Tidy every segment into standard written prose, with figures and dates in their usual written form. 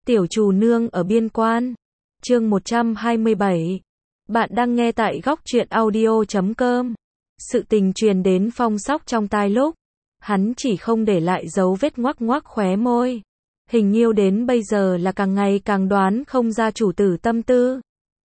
Tiểu Trù Nương ở biên quan. Chương 127. Bạn đang nghe tại góc truyện audio.com. Sự tình truyền đến Phong Sóc trong tai lúc hắn chỉ không để lại dấu vết ngoắc ngoắc khóe môi. Hình Nhiêu đến bây giờ là càng ngày càng đoán không ra chủ tử tâm tư.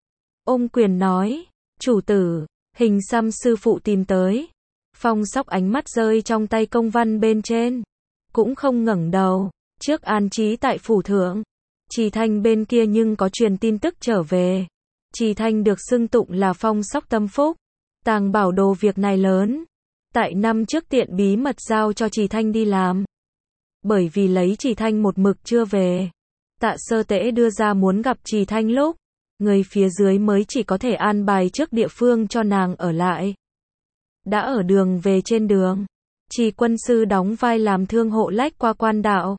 Ôm quyền nói, chủ tử, Hình Xăm sư phụ tìm tới. Phong Sóc ánh mắt rơi trong tay công văn bên trên, cũng không ngẩng đầu. Trước an trí tại phủ thượng, Trì Thanh bên kia nhưng có truyền tin tức trở về. Trì Thanh được xưng tụng là Phong Sóc tâm phúc, tàng bảo đồ việc này lớn. Tại năm trước tiện bí mật giao cho Trì Thanh đi làm. Bởi vì lấy Trì Thanh một mực chưa về, Tạ Sơ Tễ đưa ra muốn gặp Trì Thanh lúc, người phía dưới mới chỉ có thể an bài trước địa phương cho nàng ở lại. Đã ở đường về trên đường, Trì quân sư đóng vai làm thương hộ lách qua quan đạo,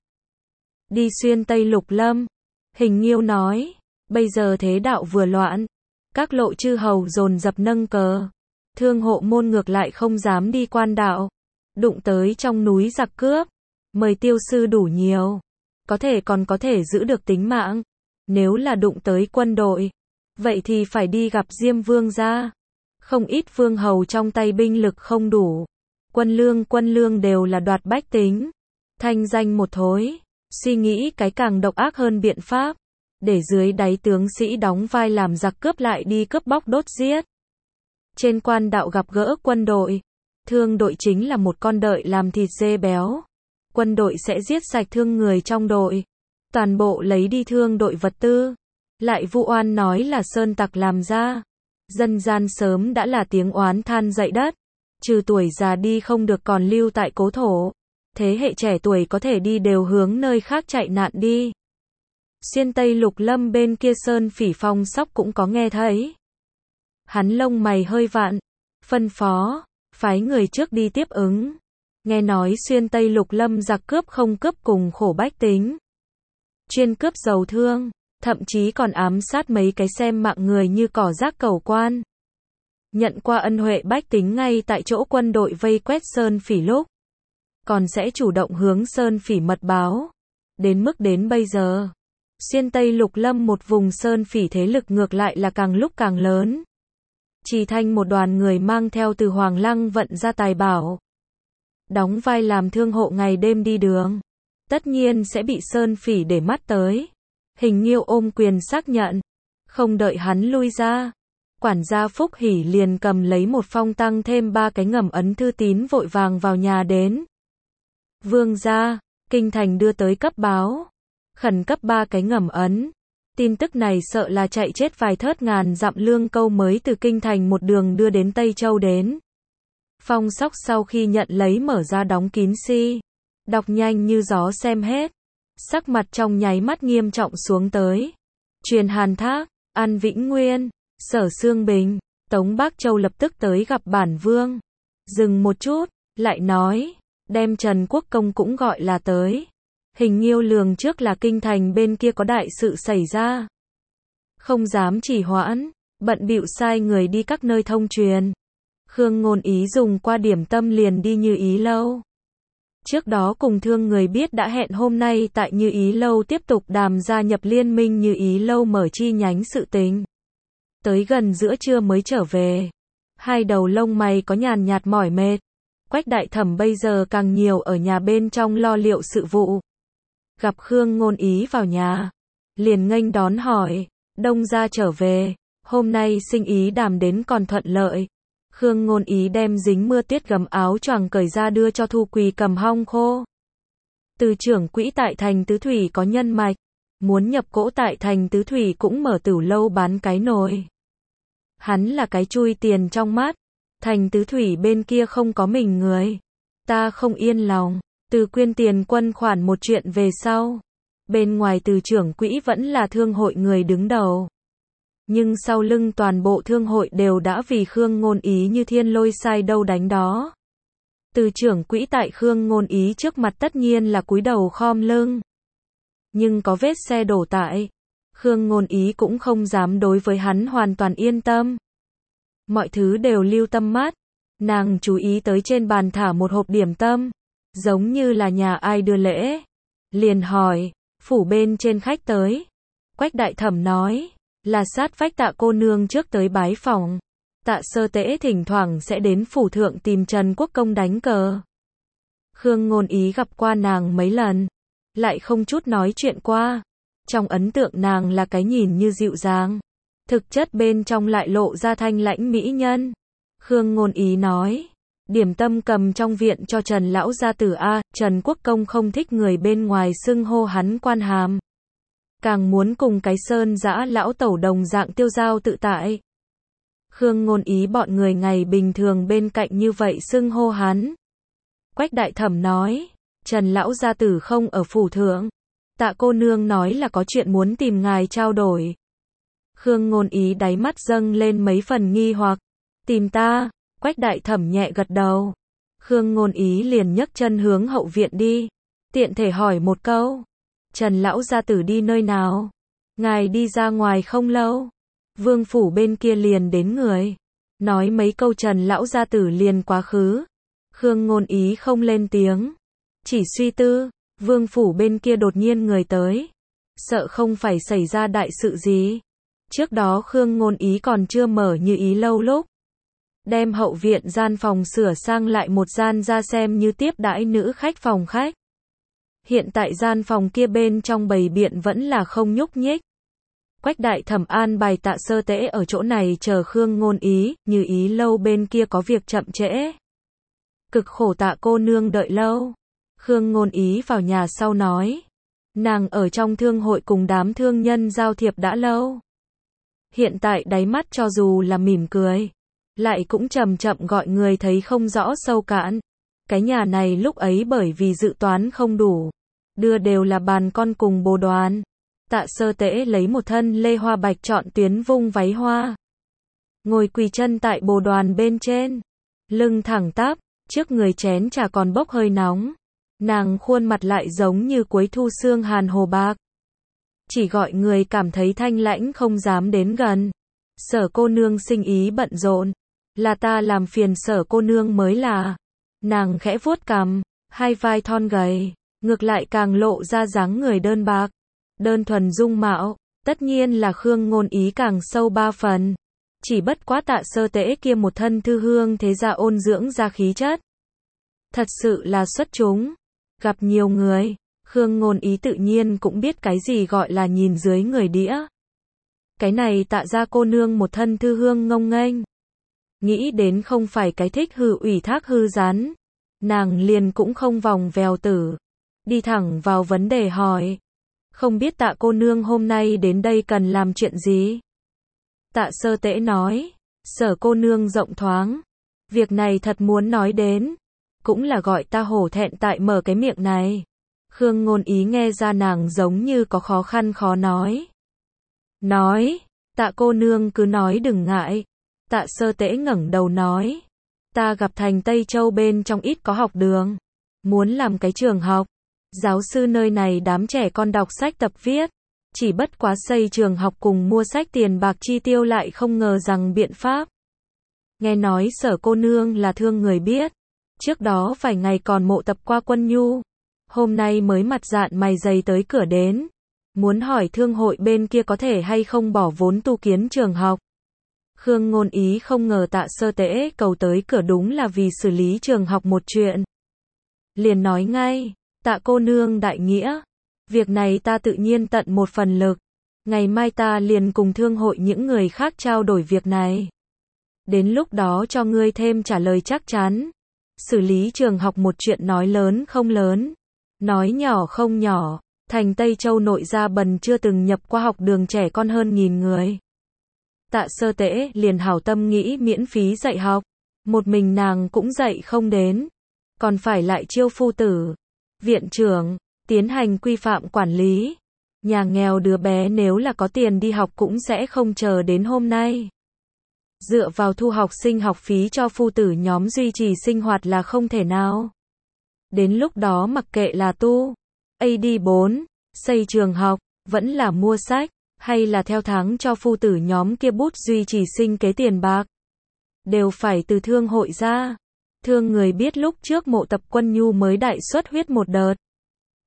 đi xuyên Tây Lục Lâm. Hình Nhiêu nói, bây giờ thế đạo vừa loạn, các lộ chư hầu dồn dập nâng cờ, thương hộ môn ngược lại không dám đi quan đạo, đụng tới trong núi giặc cướp, mời tiêu sư đủ nhiều, còn có thể giữ được tính mạng. Nếu là đụng tới quân đội, vậy thì phải đi gặp Diêm Vương gia. Không ít vương hầu trong tay binh lực không đủ, quân lương đều là đoạt bách tính, thanh danh một thối. Suy nghĩ cái càng độc ác hơn biện pháp, để dưới đáy tướng sĩ đóng vai làm giặc cướp lại đi cướp bóc đốt giết. Trên quan đạo gặp gỡ quân đội, thương đội chính là một con đợi làm thịt dê béo. Quân đội sẽ giết sạch thương người trong đội, toàn bộ lấy đi thương đội vật tư, lại vu oan nói là sơn tặc làm ra. Dân gian sớm đã là tiếng oán than dậy đất, trừ tuổi già đi không được còn lưu tại cố thổ. Thế hệ trẻ tuổi có thể đi đều hướng nơi khác chạy nạn đi. Xuyên Tây Lục Lâm bên kia Sơn Phỉ Phong Sóc cũng có nghe thấy. Hắn lông mày hơi vặn, phân phó, phái người trước đi tiếp ứng. Nghe nói xuyên Tây Lục Lâm giặc cướp không cướp cùng khổ bách tính, chuyên cướp dầu thương, thậm chí còn ám sát mấy cái xem mạng người như cỏ rác cẩu quan. Nhận qua ân huệ bách tính ngay tại chỗ quân đội vây quét Sơn Phỉ lúc, còn sẽ chủ động hướng Sơn Phỉ mật báo. Đến mức đến bây giờ, xuyên Tây Lục Lâm một vùng Sơn Phỉ thế lực ngược lại là càng lúc càng lớn. Trì Thanh một đoàn người mang theo từ Hoàng Lăng vận ra tài bảo, đóng vai làm thương hộ ngày đêm đi đường, tất nhiên sẽ bị Sơn Phỉ để mắt tới. Hình Nhiêu ôm quyền xác nhận, không đợi hắn lui ra, quản gia Phúc Hỉ liền cầm lấy một phong tăng thêm 3 cái ngầm ấn thư tín vội vàng vào nhà đến. Vương gia, kinh thành đưa tới cấp báo, khẩn cấp 3 cái ngầm ấn. Tin tức này sợ là chạy chết vài thớt ngàn dặm lương câu mới từ kinh thành một đường đưa đến Tây Châu đến. Phong Sóc sau khi nhận lấy mở ra đóng kín si, đọc nhanh như gió xem hết, sắc mặt trong nháy mắt nghiêm trọng xuống tới. Truyền Hàn Thác, An Vĩnh Nguyên, Sở Xương Bình, Tống Bác Châu lập tức tới gặp bản vương. Dừng một chút, lại nói, đem Trần Quốc Công cũng gọi là tới. Hình Nhiêu lường trước là kinh thành bên kia có đại sự xảy ra, không dám trì hoãn, bận bịu sai người đi các nơi thông truyền. Khương Ngôn Ý dùng qua điểm tâm liền đi Như Ý Lâu. Trước đó cùng thương người biết đã hẹn hôm nay tại Như Ý Lâu tiếp tục đàm gia nhập liên minh Như Ý Lâu mở chi nhánh sự tình. Tới gần giữa trưa mới trở về. Hai đầu lông mày có nhàn nhạt mỏi mệt. Quách đại thẩm bây giờ càng nhiều ở nhà bên trong lo liệu sự vụ. Gặp Khương Ngôn Ý vào nhà, liền nghênh đón hỏi, đông gia trở về, hôm nay sinh ý đàm đến còn thuận lợi. Khương Ngôn Ý đem dính mưa tuyết gấm áo choàng cởi ra đưa cho Thu Quỳ cầm hong khô. Từ trưởng quỹ tại thành Tứ Thủy có nhân mạch, muốn nhập cỗ tại thành Tứ Thủy cũng mở tửu lâu bán cái nồi. Hắn là cái chui tiền trong mắt, thành Tứ Thủy bên kia không có mình người, ta không yên lòng. Từ quyên tiền quân khoản một chuyện về sau, bên ngoài từ trưởng quỹ vẫn là thương hội người đứng đầu. Nhưng sau lưng toàn bộ thương hội đều đã vì Khương Ngôn Ý như thiên lôi sai đâu đánh đó. Từ trưởng quỹ tại Khương Ngôn Ý trước mặt tất nhiên là cúi đầu khom lưng. Nhưng có vết xe đổ tại, Khương Ngôn Ý cũng không dám đối với hắn hoàn toàn yên tâm. Mọi thứ đều lưu tâm mắt, nàng chú ý tới trên bàn thả một hộp điểm tâm, giống như là nhà ai đưa lễ. Liền hỏi, Phủ bên trên khách tới. Quách đại thẩm nói, là sát vách Tạ cô nương trước tới bái phòng. Tạ Sơ Tễ thỉnh thoảng sẽ đến phủ thượng tìm Trần Quốc Công đánh cờ. Khương Ngôn Ý gặp qua nàng mấy lần, lại không chút nói chuyện qua. Trong ấn tượng nàng là cái nhìn như dịu dàng, thực chất bên trong lại lộ ra thanh lãnh mỹ nhân. Khương Ngôn Ý nói, điểm tâm cầm trong viện cho Trần lão gia tử a. Trần Quốc Công không thích người bên ngoài xưng hô hắn quan hàm, càng muốn cùng cái Sơn Dã lão tẩu đồng dạng tiêu dao tự tại. Khương Ngôn Ý bọn người ngày bình thường bên cạnh như vậy xưng hô hắn. Quách đại thẩm nói, Trần lão gia tử không ở phủ thượng. Tạ cô nương nói là có chuyện muốn tìm ngài trao đổi. Khương Ngôn Ý đáy mắt dâng lên mấy phần nghi hoặc. Tìm ta? Quách đại thẩm nhẹ gật đầu. Khương Ngôn Ý liền nhấc chân hướng hậu viện đi. Tiện thể hỏi một câu. Trần lão gia tử đi nơi nào? Ngài đi ra ngoài không lâu. Vương phủ bên kia liền đến người. Nói mấy câu Trần lão gia tử liền quá khứ. Khương Ngôn Ý không lên tiếng. Chỉ suy tư. Vương phủ bên kia đột nhiên người tới. Sợ không phải xảy ra đại sự gì. Trước đó Khương Ngôn Ý còn chưa mở Như Ý lâu lúc. Đem hậu viện gian phòng sửa sang lại một gian ra xem như tiếp đãi nữ khách phòng khách. Hiện tại gian phòng kia bên trong bày biện vẫn là không nhúc nhích. Quách đại thẩm an bài Tạ Sơ Tễ ở chỗ này chờ Khương Ngôn Ý, Như Ý lâu bên kia có việc chậm trễ. Cực khổ Tạ cô nương đợi lâu. Khương Ngôn Ý vào nhà sau nói. Nàng ở trong thương hội cùng đám thương nhân giao thiệp đã lâu. Hiện tại đáy mắt cho dù là mỉm cười, lại cũng chậm chậm gọi người thấy không rõ sâu cạn. Cái nhà này lúc ấy bởi vì dự toán không đủ, đưa đều là bàn con cùng bồ đoàn. Tạ Sơ Tễ lấy một thân lê hoa bạch chọn tuyến vung váy hoa. Ngồi quỳ chân tại bồ đoàn bên trên. Lưng thẳng tắp, trước người chén trà còn bốc hơi nóng. Nàng khuôn mặt lại giống như cuối thu sương hàn hồ bạc. Chỉ gọi người cảm thấy thanh lãnh không dám đến gần. Sở cô nương sinh ý bận rộn. Là ta làm phiền Sở cô nương mới là. Nàng khẽ vuốt cằm, hai vai thon gầy, ngược lại càng lộ ra dáng người đơn bạc. Đơn thuần dung mạo, tất nhiên là Khương Ngôn Ý càng sâu ba phần. Chỉ bất quá Tạ Sơ Tễ kia một thân thư hương thế gia ôn dưỡng ra khí chất. Thật sự là xuất chúng. Gặp nhiều người, Khương Ngôn Ý tự nhiên cũng biết cái gì gọi là nhìn dưới người đĩa. Cái này Tạ gia cô nương một thân thư hương ngông nghênh. Nghĩ đến không phải cái thích hư ủy thác hư rán. Nàng liền cũng không vòng vèo tử. Đi thẳng vào vấn đề hỏi. Không biết Tạ cô nương hôm nay đến đây cần làm chuyện gì? Tạ Sơ Tễ nói. Sở cô nương rộng thoáng. Việc này thật muốn nói đến. Cũng là gọi ta hổ thẹn tại mở cái miệng này. Khương Ngôn Ý nghe ra nàng giống như có khó khăn khó nói. Nói. Tạ cô nương cứ nói đừng ngại. Tạ Sơ Tễ ngẩng đầu nói. Ta gặp thành Tây Châu bên trong ít có học đường. Muốn làm cái trường học. Giáo sư nơi này đám trẻ con đọc sách tập viết. Chỉ bất quá xây trường học cùng mua sách tiền bạc chi tiêu lại không ngờ rằng biện pháp. Nghe nói Sở cô nương là thương người biết. Trước đó vài ngày còn mộ tập qua Quân Nhu. Hôm nay mới mặt dạn mày dày tới cửa đến. Muốn hỏi thương hội bên kia có thể hay không bỏ vốn tu kiến trường học. Khương Ngôn Ý không ngờ Tạ Sơ Tễ cầu tới cửa đúng là vì xử lý trường học một chuyện. Liền nói ngay, Tạ cô nương đại nghĩa. Việc này ta tự nhiên tận một phần lực. Ngày mai ta liền cùng thương hội những người khác trao đổi việc này. Đến lúc đó cho ngươi thêm trả lời chắc chắn. Xử lý trường học một chuyện nói lớn không lớn. Nói nhỏ không nhỏ. Thành Tây Châu nội gia bần chưa từng nhập qua học đường trẻ con hơn 1000 người. Tạ Sơ Tễ liền hảo tâm nghĩ miễn phí dạy học. Một mình nàng cũng dạy không đến. Còn phải lại chiêu phu tử, viện trưởng, tiến hành quy phạm quản lý. Nhà nghèo đứa bé nếu là có tiền đi học cũng sẽ không chờ đến hôm nay. Dựa vào thu học sinh học phí cho phu tử nhóm duy trì sinh hoạt là không thể nào. Đến lúc đó mặc kệ là tu, AD4, xây trường học, vẫn là mua sách, hay là theo tháng cho phu tử nhóm kia bút duy trì sinh kế tiền bạc. Đều phải từ thương hội ra. Thương người biết lúc trước mộ tập Quân Nhu mới đại xuất huyết một đợt.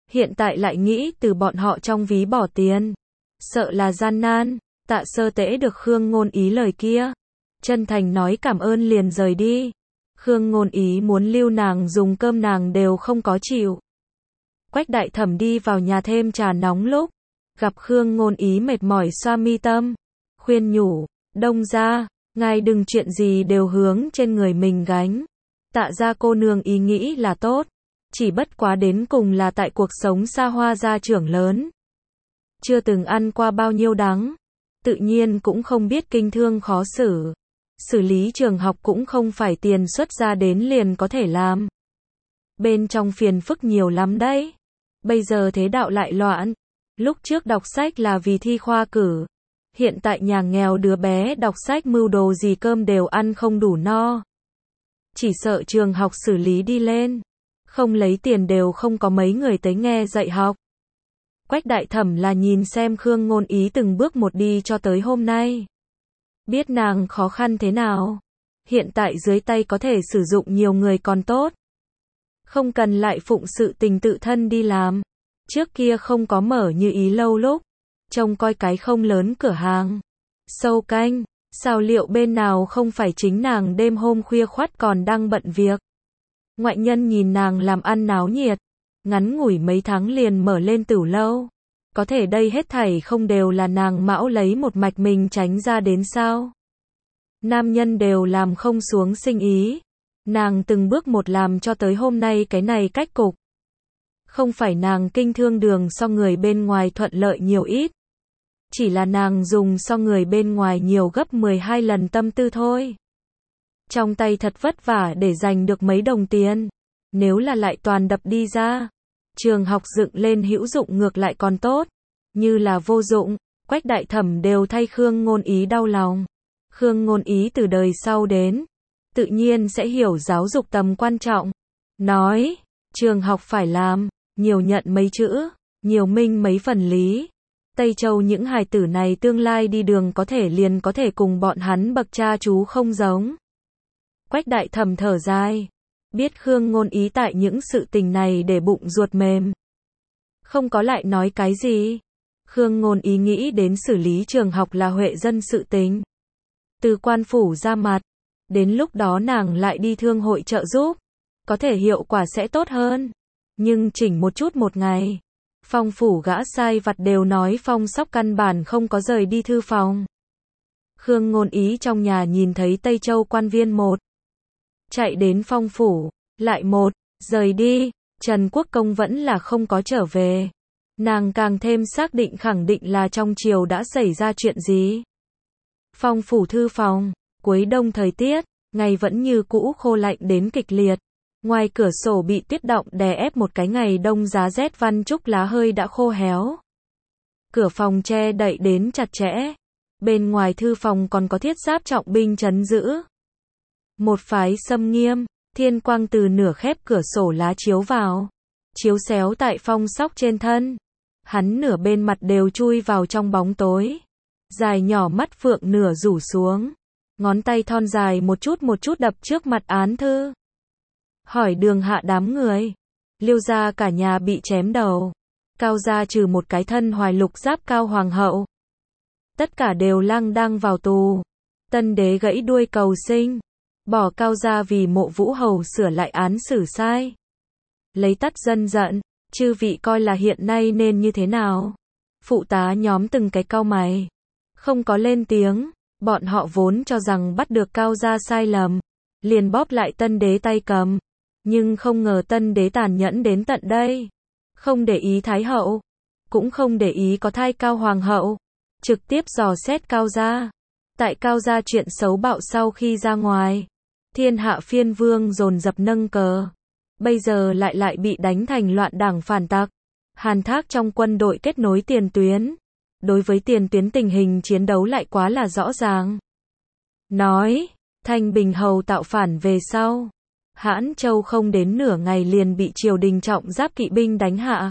hiện tại lại nghĩ từ bọn họ trong ví bỏ tiền. Sợ là gian nan, Tạ Sơ Tễ được Khương Ngôn Ý lời kia. Chân thành nói cảm ơn liền rời đi. Khương Ngôn Ý muốn lưu nàng dùng cơm nàng đều không có chịu. Quách Đại Thẩm đi vào nhà thêm trà nóng lúc. Gặp Khương Ngôn Ý mệt mỏi xoa mi tâm. Khuyên nhủ, Đông gia, ngài đừng chuyện gì đều hướng trên người mình gánh. Tạ gia cô nương ý nghĩ là tốt. Chỉ bất quá đến cùng là tại cuộc sống xa hoa gia trưởng lớn. Chưa từng ăn qua bao nhiêu đắng. Tự nhiên cũng không biết kinh thương khó xử. Xử lý trường học cũng không phải tiền xuất ra đến liền có thể làm. Bên trong phiền phức nhiều lắm đấy. Bây giờ thế đạo lại loạn. Lúc trước đọc sách là vì thi khoa cử. Hiện tại nhà nghèo đứa bé đọc sách mưu đồ gì cơm đều ăn không đủ no. Chỉ sợ trường học xử lý đi lên. Không lấy tiền đều không có mấy người tới nghe dạy học. Quách Đại Thẩm là nhìn xem Khương Ngôn Ý từng bước một đi cho tới hôm nay. Biết nàng khó khăn thế nào. Hiện tại dưới tay có thể sử dụng nhiều người còn tốt. Không cần lại phụng sự tình tự thân đi làm. Trước kia không có mở Như Ý lâu lúc. Trông coi cái không lớn cửa hàng. Sâu canh, xào liệu bên nào không phải chính nàng đêm hôm khuya khoắt còn đang bận việc. Ngoại nhân nhìn nàng làm ăn náo nhiệt. Ngắn ngủi mấy tháng liền mở lên tửu lâu. Có thể đây hết thảy không đều là nàng mão lấy một mạch mình tránh ra đến sao? Nam nhân đều làm không xuống sinh ý. Nàng từng bước một làm cho tới hôm nay cái này cách cục. Không phải nàng kinh thương đường so người bên ngoài thuận lợi nhiều ít. Chỉ là nàng dùng so người bên ngoài nhiều gấp 12 lần tâm tư thôi. Trong tay thật vất vả để giành được mấy đồng tiền. Nếu là lại toàn đập đi ra. Trường học dựng lên hữu dụng ngược lại còn tốt. Như là vô dụng, Quách Đại Thẩm đều thay Khương Ngôn Ý đau lòng. Khương Ngôn Ý từ đời sau đến. Tự nhiên sẽ hiểu giáo dục tầm quan trọng. Nói, trường học phải làm, nhiều nhận mấy chữ, nhiều minh mấy phần lý. Tây Châu những hài tử này tương lai đi đường có thể liền có thể cùng bọn hắn bậc cha chú không giống. Quách Đại Thẩm thở dài. Biết Khương Ngôn Ý tại những sự tình này để bụng ruột mềm. Không có lại nói cái gì. Khương Ngôn Ý nghĩ đến xử lý trường học là huệ dân sự tình. Từ quan phủ ra mặt. Đến lúc đó nàng lại đi thương hội trợ giúp. Có thể hiệu quả sẽ tốt hơn. Nhưng chỉnh một chút một ngày. Phong phủ gã sai vặt đều nói Phong Sóc căn bản không có rời đi thư phòng. Khương Ngôn Ý trong nhà nhìn thấy Tây Châu quan viên một. Chạy đến Phong phủ. Lại một. Rời đi. Trần Quốc Công vẫn là không có trở về. Nàng càng thêm xác định khẳng định là trong triều đã xảy ra chuyện gì. Phong phủ thư phòng. Cuối đông thời tiết. Ngày vẫn như cũ khô lạnh đến kịch liệt. Ngoài cửa sổ bị tuyết động đè ép một cái ngày đông giá rét văn trúc lá hơi đã khô héo. Cửa phòng che đậy đến chặt chẽ. Bên ngoài thư phòng còn có thiết giáp trọng binh trấn giữ. Một phái xâm nghiêm, thiên quang từ nửa khép cửa sổ lá chiếu vào. Chiếu xéo tại Phong Sóc trên thân. Hắn nửa bên mặt đều chui vào trong bóng tối. Dài nhỏ mắt phượng nửa rủ xuống. Ngón tay thon dài một chút đập trước mặt án thư. Hỏi Đường hạ đám người. Liêu gia cả nhà bị chém đầu. Cao gia trừ một cái thân hoài lục giáp cao hoàng hậu. Tất cả đều lang đang vào tù. Tân đế gãy đuôi cầu sinh. Bỏ Cao gia vì Mộ Vũ Hầu sửa lại án xử sai. Lấy tắt dân giận. Chư vị coi là hiện nay nên như thế nào? Phụ tá nhóm từng cái cau mày. Không có lên tiếng. Bọn họ vốn cho rằng bắt được Cao gia sai lầm. Liền bóp lại tân đế tay cầm. Nhưng không ngờ tân đế tàn nhẫn đến tận đây. Không để ý Thái hậu. Cũng không để ý có thai Cao hoàng hậu. Trực tiếp dò xét Cao gia. Tại Cao gia chuyện xấu bạo sau khi ra ngoài. Thiên hạ phiên vương dồn dập nâng cờ. Bây giờ lại bị đánh thành loạn đảng phản tặc. Hàn Thác trong quân đội kết nối tiền tuyến. Đối với tiền tuyến tình hình chiến đấu lại quá là rõ ràng. Nói, Thanh Bình Hầu tạo phản về sau. Hãn Châu không đến nửa ngày liền bị triều đình trọng giáp kỵ binh đánh hạ.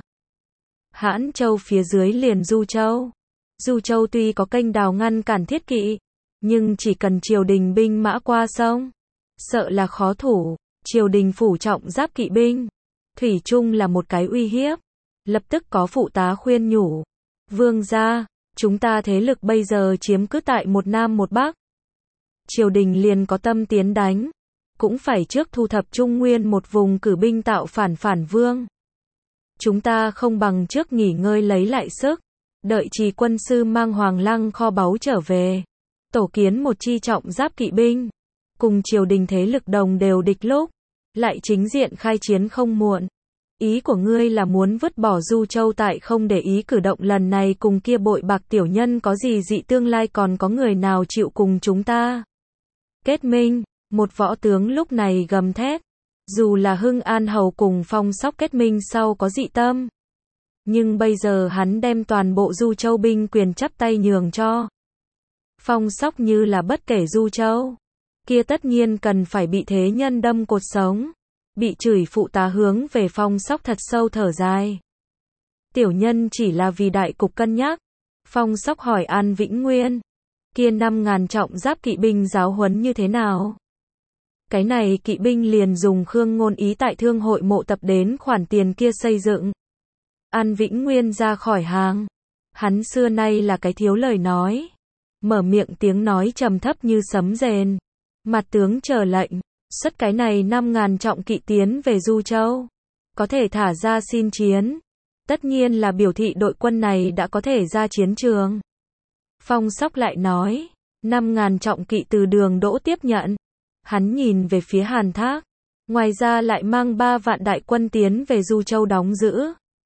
Hãn Châu phía dưới liền Du Châu. Du Châu tuy có kênh đào ngăn cản thiết kỵ, nhưng chỉ cần triều đình binh mã qua sông, sợ là khó thủ. Triều đình phủ trọng giáp kỵ binh, thủy chung là một cái uy hiếp. Lập tức có phụ tá khuyên nhủ. Vương gia, chúng ta thế lực bây giờ chiếm cứ tại một Nam một Bắc. Triều đình liền có tâm tiến đánh. Cũng phải trước thu thập Trung Nguyên một vùng cử binh tạo phản vương. Chúng ta không bằng trước nghỉ ngơi lấy lại sức. Đợi Trì quân sư mang Hoàng Lăng kho báu trở về. Tổ kiến một chi trọng giáp kỵ binh. Cùng triều đình thế lực đồng đều địch lúc. Lại chính diện khai chiến không muộn. Ý của ngươi là muốn vứt bỏ Du Châu tại không để ý cử động lần này cùng kia bội bạc tiểu nhân có gì dị tương lai còn có người nào chịu cùng chúng ta kết minh. Một võ tướng lúc này gầm thét. Dù là Hưng An Hầu cùng Phong Sóc kết minh sau có dị tâm. Nhưng bây giờ hắn đem toàn bộ Du Châu binh quyền chắp tay nhường cho Phong Sóc như là bất kể Du Châu. Kia tất nhiên cần phải bị thế nhân đâm cột sống. Bị chửi phụ tá hướng về Phong Sóc thật sâu thở dài. Tiểu nhân chỉ là vì đại cục cân nhắc. Phong Sóc hỏi An Vĩnh Nguyên. Kia 5.000 trọng giáp kỵ binh giáo huấn như thế nào? Cái này kỵ binh liền dùng Khương Ngôn Ý tại thương hội mộ tập đến khoản tiền kia xây dựng. An Vĩnh Nguyên ra khỏi hàng. Hắn xưa nay là cái thiếu lời nói. Mở miệng tiếng nói trầm thấp như sấm rền. Mặt tướng chờ lệnh. Xuất cái này 5.000 trọng kỵ tiến về Du Châu. Có thể thả ra xin chiến. Tất nhiên là biểu thị đội quân này đã có thể ra chiến trường. Phong Sóc lại nói. 5.000 trọng kỵ từ Đường Đỗ tiếp nhận. Hắn nhìn về phía Hàn Thác. Ngoài ra lại mang 3 vạn đại quân tiến về Du Châu đóng giữ.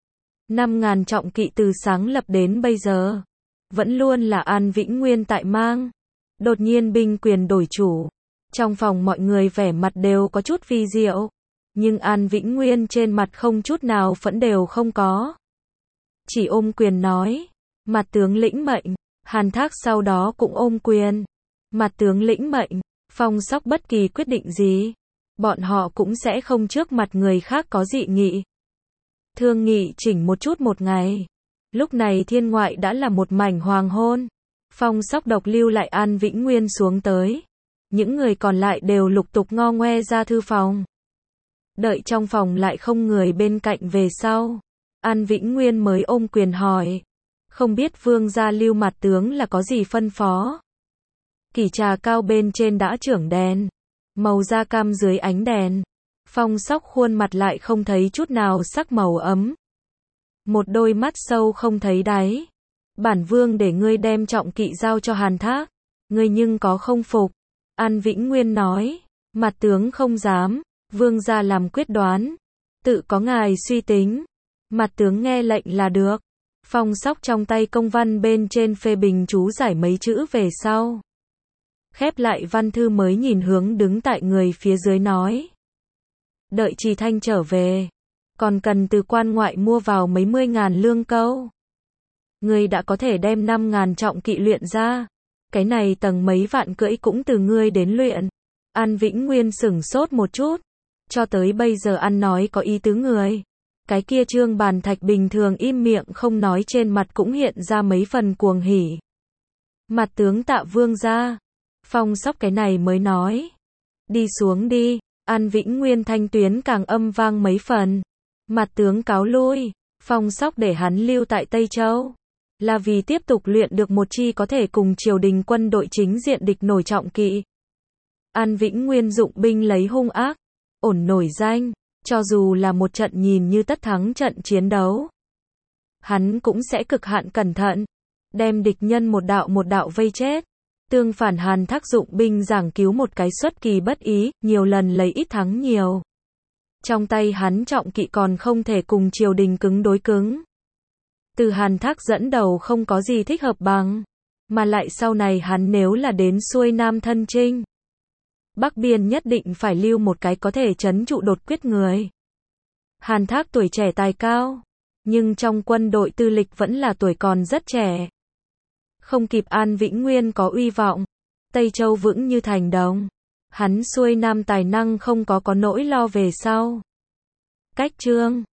5.000 trọng kỵ từ sáng lập đến bây giờ. Vẫn luôn là An Vĩnh Nguyên tại mang. Đột nhiên binh quyền đổi chủ. Trong phòng mọi người vẻ mặt đều có chút vi diệu. Nhưng An Vĩnh Nguyên trên mặt không chút nào phẫn đều không có. Chỉ ôm quyền nói. Mặt tướng lĩnh mệnh. Hàn Thác sau đó cũng ôm quyền. Mặt tướng lĩnh mệnh. Phong Sóc bất kỳ quyết định gì. Bọn họ cũng sẽ không trước mặt người khác có dị nghị. Thương nghị chỉnh một chút một ngày. Lúc này thiên ngoại đã là một mảnh hoàng hôn. Phong Sóc độc lưu lại An Vĩnh Nguyên xuống tới. Những người còn lại đều lục tục ngo ngoe ra thư phòng. Đợi trong phòng lại không người bên cạnh về sau. An Vĩnh Nguyên mới ôm quyền hỏi. Không biết vương gia lưu mặt tướng là có gì phân phó. Kỷ trà cao bên trên đã trưởng đèn. Màu da cam dưới ánh đèn. Phong Sóc khuôn mặt lại không thấy chút nào sắc màu ấm. Một đôi mắt sâu không thấy đáy. Bản vương để ngươi đem trọng kỵ giao cho Hàn Thác. Ngươi nhưng có không phục. An Vĩnh Nguyên nói. Mặt tướng không dám. Vương gia làm quyết đoán. Tự có ngài suy tính. Mặt tướng nghe lệnh là được. Phong Sóc trong tay công văn bên trên phê bình chú giải mấy chữ về sau. Khép lại văn thư mới nhìn hướng đứng tại người phía dưới nói. Đợi Trì Thanh trở về. Còn cần từ quan ngoại mua vào mấy 10.000 lương câu. Ngươi đã có thể đem 5.000 trọng kỵ luyện ra. Cái này tầng mấy vạn cưỡi cũng từ ngươi đến luyện. An Vĩnh Nguyên sửng sốt một chút. Cho tới bây giờ ăn nói có ý tứ người. Cái kia Trương Bàn Thạch bình thường im miệng không nói trên mặt cũng hiện ra mấy phần cuồng hỉ. Mặt tướng tạ vương gia. Phong Sóc cái này mới nói. Đi xuống đi. An Vĩnh Nguyên thanh tuyến càng âm vang mấy phần. Mặt tướng cáo lui. Phong Sóc để hắn lưu tại Tây Châu. Là vì tiếp tục luyện được một chi có thể cùng triều đình quân đội chính diện địch nổi trọng kỵ. An Vĩnh Nguyên dụng binh lấy hung ác. Ổn nổi danh. Cho dù là một trận nhìn như tất thắng trận chiến đấu. Hắn cũng sẽ cực hạn cẩn thận. Đem địch nhân một đạo vây chết. Tương phản Hàn Thác dụng binh giảng cứu một cái xuất kỳ bất ý, nhiều lần lấy ít thắng nhiều. Trong tay hắn trọng kỵ còn không thể cùng triều đình cứng đối cứng. Từ Hàn Thác dẫn đầu không có gì thích hợp bằng. Mà lại sau này hắn nếu là đến xuôi Nam thân chinh. Bắc Biên nhất định phải lưu một cái có thể trấn trụ đột quyết người. Hàn Thác tuổi trẻ tài cao. Nhưng trong quân đội tư lịch vẫn là tuổi còn rất trẻ. Không kịp An Vĩnh Nguyên có uy vọng. Tây Châu vững như thành đồng. Hắn xuôi Nam tài năng không có nỗi lo về sau. Cách chương